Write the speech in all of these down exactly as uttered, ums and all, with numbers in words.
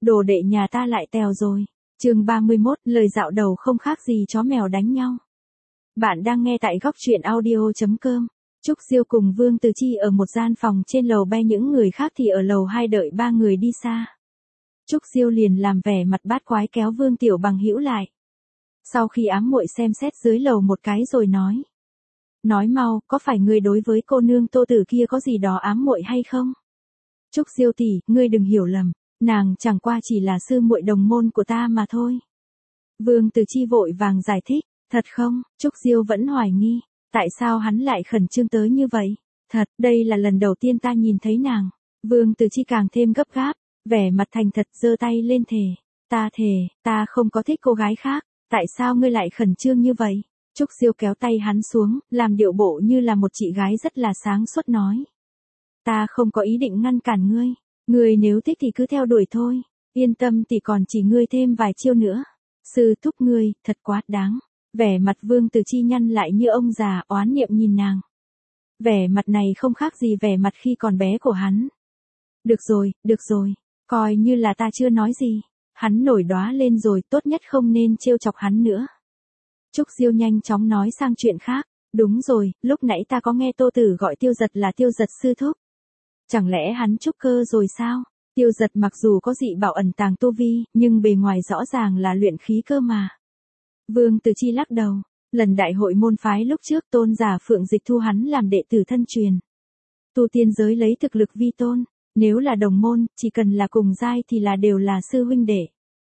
đồ đệ nhà ta lại tèo rồi. Chương ba mươi mốt, lời dạo đầu không khác gì chó mèo đánh nhau. Bạn đang nghe tại góc truyện audio chấm com. Trúc Diêu cùng Vương Từ Chi ở một gian phòng trên lầu bay, những người khác thì ở lầu hai đợi ba người đi xa. Trúc Diêu liền làm vẻ mặt bát quái kéo Vương Tiểu Bằng hữu lại. Sau khi ám muội xem xét dưới lầu một cái rồi nói. Nói mau, có phải ngươi đối với cô nương Tô Tử kia có gì đó ám muội hay không? Trúc Diêu tỷ, ngươi đừng hiểu lầm, nàng chẳng qua chỉ là sư muội đồng môn của ta mà thôi. Vương Từ Chi vội vàng giải thích, thật không? Trúc Diêu vẫn hoài nghi, tại sao hắn lại khẩn trương tới như vậy? Thật, đây là lần đầu tiên ta nhìn thấy nàng. Vương Từ Chi càng thêm gấp gáp, vẻ mặt thành thật giơ tay lên thề. Ta thề, ta không có thích cô gái khác, tại sao ngươi lại khẩn trương như vậy? Trúc Diêu kéo tay hắn xuống, làm điệu bộ như là một chị gái rất là sáng suốt nói. Ta không có ý định ngăn cản ngươi, ngươi nếu thích thì cứ theo đuổi thôi, yên tâm tỷ còn chỉ ngươi thêm vài chiêu nữa. Sư thúc ngươi, thật quá đáng. Vẻ mặt Vương Từ Chi nhăn lại như ông già oán niệm nhìn nàng. Vẻ mặt này không khác gì vẻ mặt khi còn bé của hắn. Được rồi, được rồi, coi như là ta chưa nói gì. Hắn nổi đóa lên rồi, tốt nhất không nên trêu chọc hắn nữa. Trúc Diêu nhanh chóng nói sang chuyện khác. Đúng rồi, lúc nãy ta có nghe Tô Tử gọi Tiêu Giật là Tiêu Giật sư thúc. Chẳng lẽ hắn trúc cơ rồi sao? Tiêu Giật mặc dù có dị bảo ẩn tàng tu vi, nhưng bề ngoài rõ ràng là luyện khí cơ mà. Vương Từ Chi lắc đầu, lần đại hội môn phái lúc trước tôn giả Phượng Dịch thu hắn làm đệ tử thân truyền. Tu tiên giới lấy thực lực vi tôn, nếu là đồng môn, chỉ cần là cùng giai thì là đều là sư huynh đệ.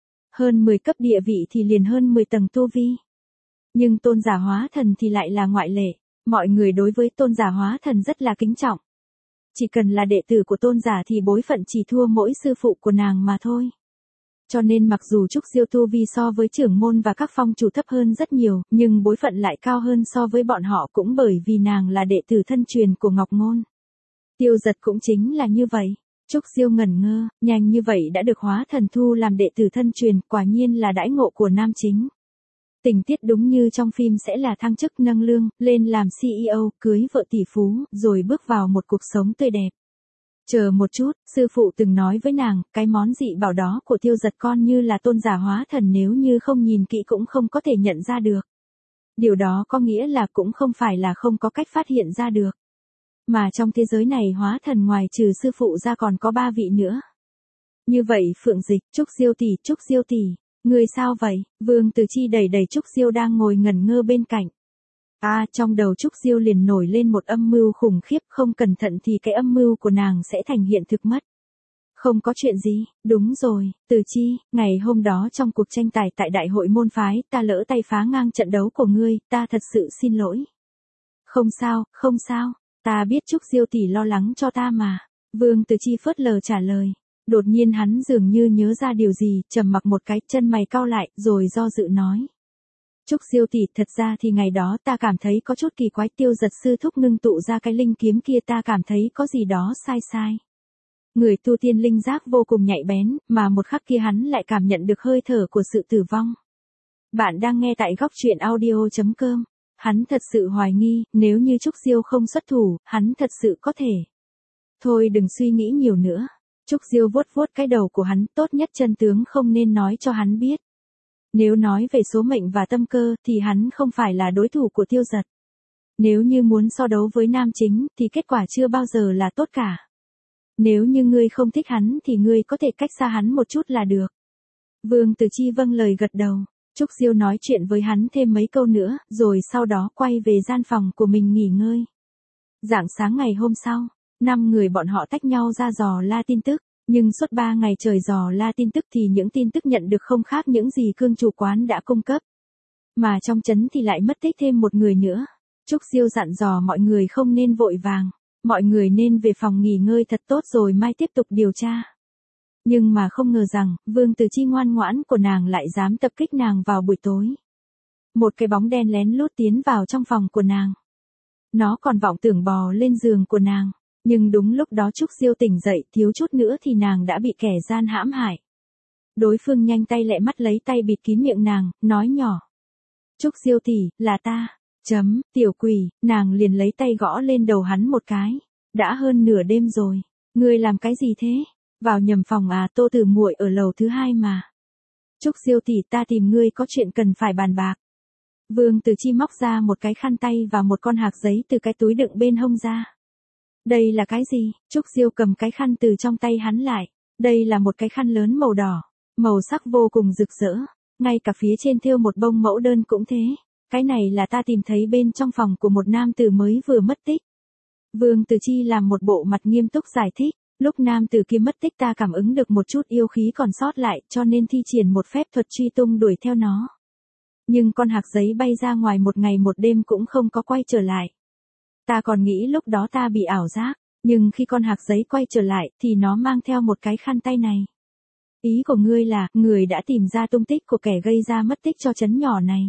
Hơn mười cấp địa vị thì liền hơn mười tầng tu vi. Nhưng tôn giả hóa thần thì lại là ngoại lệ, mọi người đối với tôn giả hóa thần rất là kính trọng. Chỉ cần là đệ tử của tôn giả thì bối phận chỉ thua mỗi sư phụ của nàng mà thôi. Cho nên mặc dù Trúc Diêu tu vi so với trưởng môn và các phong chủ thấp hơn rất nhiều, nhưng bối phận lại cao hơn so với bọn họ cũng bởi vì nàng là đệ tử thân truyền của Ngọc Ngôn. Tiêu Giật cũng chính là như vậy. Trúc Diêu ngẩn ngơ, nhanh như vậy đã được hóa thần thu làm đệ tử thân truyền, quả nhiên là đãi ngộ của nam chính. Tình tiết đúng như trong phim sẽ là thăng chức nâng lương, lên làm xê e ô, cưới vợ tỷ phú, rồi bước vào một cuộc sống tươi đẹp. Chờ một chút, sư phụ từng nói với nàng, cái món dị bảo đó của Tiêu Giật con như là tôn giả hóa thần, nếu như không nhìn kỹ cũng không có thể nhận ra được. Điều đó có nghĩa là cũng không phải là không có cách phát hiện ra được. Mà trong thế giới này hóa thần ngoài trừ sư phụ ra còn có ba vị nữa. Như vậy Phượng Dịch, Trúc Diêu tỷ, Trúc Diêu tỷ. Người sao vậy? Vương Từ Chi đẩy đẩy Trúc Diêu đang ngồi ngẩn ngơ bên cạnh. À, trong đầu Trúc Diêu liền nổi lên một âm mưu khủng khiếp, không cẩn thận thì cái âm mưu của nàng sẽ thành hiện thực mất. Không có chuyện gì, đúng rồi, Từ Chi, ngày hôm đó trong cuộc tranh tài tại đại hội môn phái, ta lỡ tay phá ngang trận đấu của ngươi, ta thật sự xin lỗi. Không sao, không sao, ta biết Trúc Diêu tỷ lo lắng cho ta mà. Vương Từ Chi phớt lờ trả lời. Đột nhiên hắn dường như nhớ ra điều gì, trầm mặc một cái, chân mày cau lại, rồi do dự nói. Trúc Diêu tỷ, thật ra thì ngày đó ta cảm thấy có chút kỳ quái, Tiêu Giật sư thúc ngưng tụ ra cái linh kiếm kia, ta cảm thấy có gì đó sai sai. Người tu tiên linh giác vô cùng nhạy bén, mà một khắc kia hắn lại cảm nhận được hơi thở của sự tử vong. Bạn đang nghe tại góc truyện audio chấm com. Hắn thật sự hoài nghi, nếu như Trúc Diêu không xuất thủ, hắn thật sự có thể. Thôi đừng suy nghĩ nhiều nữa. Trúc Diêu vuốt vuốt cái đầu của hắn, tốt nhất chân tướng không nên nói cho hắn biết. Nếu nói về số mệnh và tâm cơ thì hắn không phải là đối thủ của Tiêu Giật. Nếu như muốn so đấu với nam chính thì kết quả chưa bao giờ là tốt cả. Nếu như ngươi không thích hắn thì ngươi có thể cách xa hắn một chút là được. Vương Từ Chi vâng lời gật đầu. Trúc Diêu nói chuyện với hắn thêm mấy câu nữa, rồi sau đó quay về gian phòng của mình nghỉ ngơi. Rạng sáng ngày hôm sau, năm người bọn họ tách nhau ra dò la tin tức, nhưng suốt ba ngày trời dò la tin tức thì những tin tức nhận được không khác những gì Cương chủ quán đã cung cấp. Mà trong trấn thì lại mất tích thêm một người nữa. Trúc Diêu dặn dò mọi người không nên vội vàng, mọi người nên về phòng nghỉ ngơi thật tốt rồi mai tiếp tục điều tra. Nhưng mà không ngờ rằng, Vương Từ Chi ngoan ngoãn của nàng lại dám tập kích nàng vào buổi tối. Một cái bóng đen lén lút tiến vào trong phòng của nàng. Nó còn vọng tưởng bò lên giường của nàng. Nhưng đúng lúc đó Trúc Diêu tỉnh dậy, thiếu chút nữa thì nàng đã bị kẻ gian hãm hại. Đối phương nhanh tay lẹ mắt lấy tay bịt kín miệng nàng, nói nhỏ. Trúc Diêu tỷ, là ta. Chấm, tiểu quỷ, nàng liền lấy tay gõ lên đầu hắn một cái. Đã hơn nửa đêm rồi. Ngươi làm cái gì thế? Vào nhầm phòng à, Tô Tử muội ở lầu thứ hai mà. Trúc Diêu tỷ, ta tìm ngươi có chuyện cần phải bàn bạc. Vương Từ Chi móc ra một cái khăn tay và một con hạc giấy từ cái túi đựng bên hông ra. Đây là cái gì? Trúc Diêu cầm cái khăn từ trong tay hắn lại. Đây là một cái khăn lớn màu đỏ, màu sắc vô cùng rực rỡ, ngay cả phía trên thêu một bông mẫu đơn cũng thế. Cái này là ta tìm thấy bên trong phòng của một nam tử mới vừa mất tích. Vương Từ Chi làm một bộ mặt nghiêm túc giải thích. Lúc nam tử kia mất tích ta cảm ứng được một chút yêu khí còn sót lại, cho nên thi triển một phép thuật truy tung đuổi theo nó. Nhưng con hạc giấy bay ra ngoài một ngày một đêm cũng không có quay trở lại. Ta còn nghĩ lúc đó ta bị ảo giác, nhưng khi con hạc giấy quay trở lại thì nó mang theo một cái khăn tay này. Ý của ngươi là, người đã tìm ra tung tích của kẻ gây ra mất tích cho trấn nhỏ này.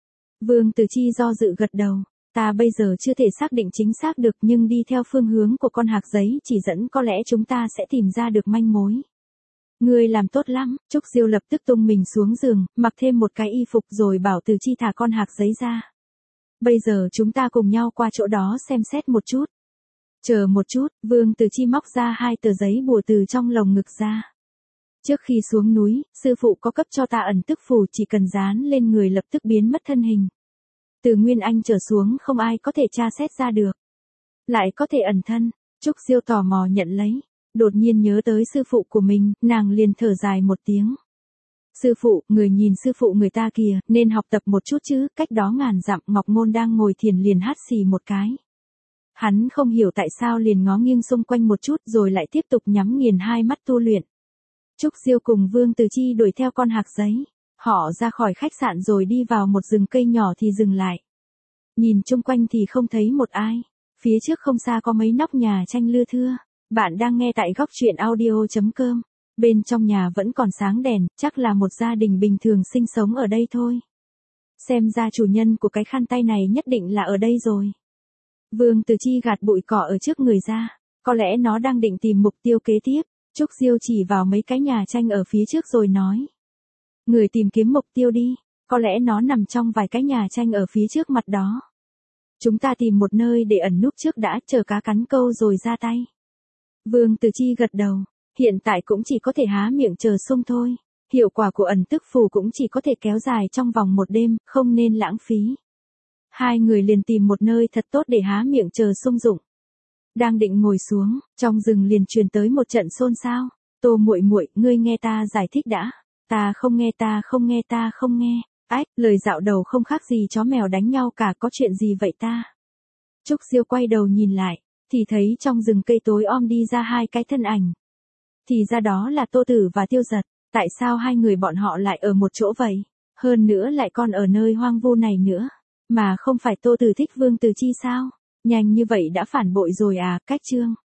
Vương Từ Chi do dự gật đầu. Ta bây giờ chưa thể xác định chính xác được, nhưng đi theo phương hướng của con hạc giấy chỉ dẫn có lẽ chúng ta sẽ tìm ra được manh mối. Ngươi làm tốt lắm. Trúc Diêu lập tức tung mình xuống giường, mặc thêm một cái y phục rồi bảo Từ Chi thả con hạc giấy ra. Bây giờ chúng ta cùng nhau qua chỗ đó xem xét một chút. Chờ một chút, Vương Từ Chi móc ra hai tờ giấy bùa từ trong lồng ngực ra. Trước khi xuống núi, sư phụ có cấp cho ta ẩn tức phù, chỉ cần dán lên người lập tức biến mất thân hình. Từ Nguyên Anh trở xuống không ai có thể tra xét ra được. Lại có thể ẩn thân. Trúc Diêu tò mò nhận lấy. Đột nhiên nhớ tới sư phụ của mình, nàng liền thở dài một tiếng. Sư phụ, người nhìn sư phụ người ta kìa, nên học tập một chút chứ. Cách đó ngàn dặm, Ngọc Ngôn đang ngồi thiền liền hắt xì một cái. Hắn không hiểu tại sao liền ngó nghiêng xung quanh một chút rồi lại tiếp tục nhắm nghiền hai mắt tu luyện. Trúc Diêu cùng Vương Từ Chi đuổi theo con hạc giấy. Họ ra khỏi khách sạn rồi đi vào một rừng cây nhỏ thì dừng lại. Nhìn chung quanh thì không thấy một ai. Phía trước không xa có mấy nóc nhà tranh lưa thưa. Bạn đang nghe tại góc truyện audio chấm com. Bên trong nhà vẫn còn sáng đèn, chắc là một gia đình bình thường sinh sống ở đây thôi. Xem ra chủ nhân của cái khăn tay này nhất định là ở đây rồi. Vương Từ Chi gạt bụi cỏ ở trước người ra. Có lẽ nó đang định tìm mục tiêu kế tiếp. Trúc Diêu chỉ vào mấy cái nhà tranh ở phía trước rồi nói. Người tìm kiếm mục tiêu đi, có lẽ nó nằm trong vài cái nhà tranh ở phía trước mặt đó. Chúng ta tìm một nơi để ẩn núp trước đã, chờ cá cắn câu rồi ra tay. Vương Từ Chi gật đầu, hiện tại cũng chỉ có thể há miệng chờ sung thôi. Hiệu quả của ẩn tức phù cũng chỉ có thể kéo dài trong vòng một đêm, không nên lãng phí. Hai người liền tìm một nơi thật tốt để há miệng chờ sung dụng. Đang định ngồi xuống, trong rừng liền truyền tới một trận xôn xao. Tô muội muội, ngươi nghe ta giải thích đã. Ta không nghe, ta không nghe, ta không nghe. Ách, lời dạo đầu không khác gì chó mèo đánh nhau cả, có chuyện gì vậy ta? Trúc Diêu quay đầu nhìn lại, thì thấy trong rừng cây tối om đi ra hai cái thân ảnh. Thì ra đó là Tô Tử và Tiêu Giật. Tại sao hai người bọn họ lại ở một chỗ vậy? Hơn nữa lại còn ở nơi hoang vu này nữa. Mà không phải Tô Tử thích Vương Từ Chi sao? Nhanh như vậy đã phản bội rồi à? Cách chương.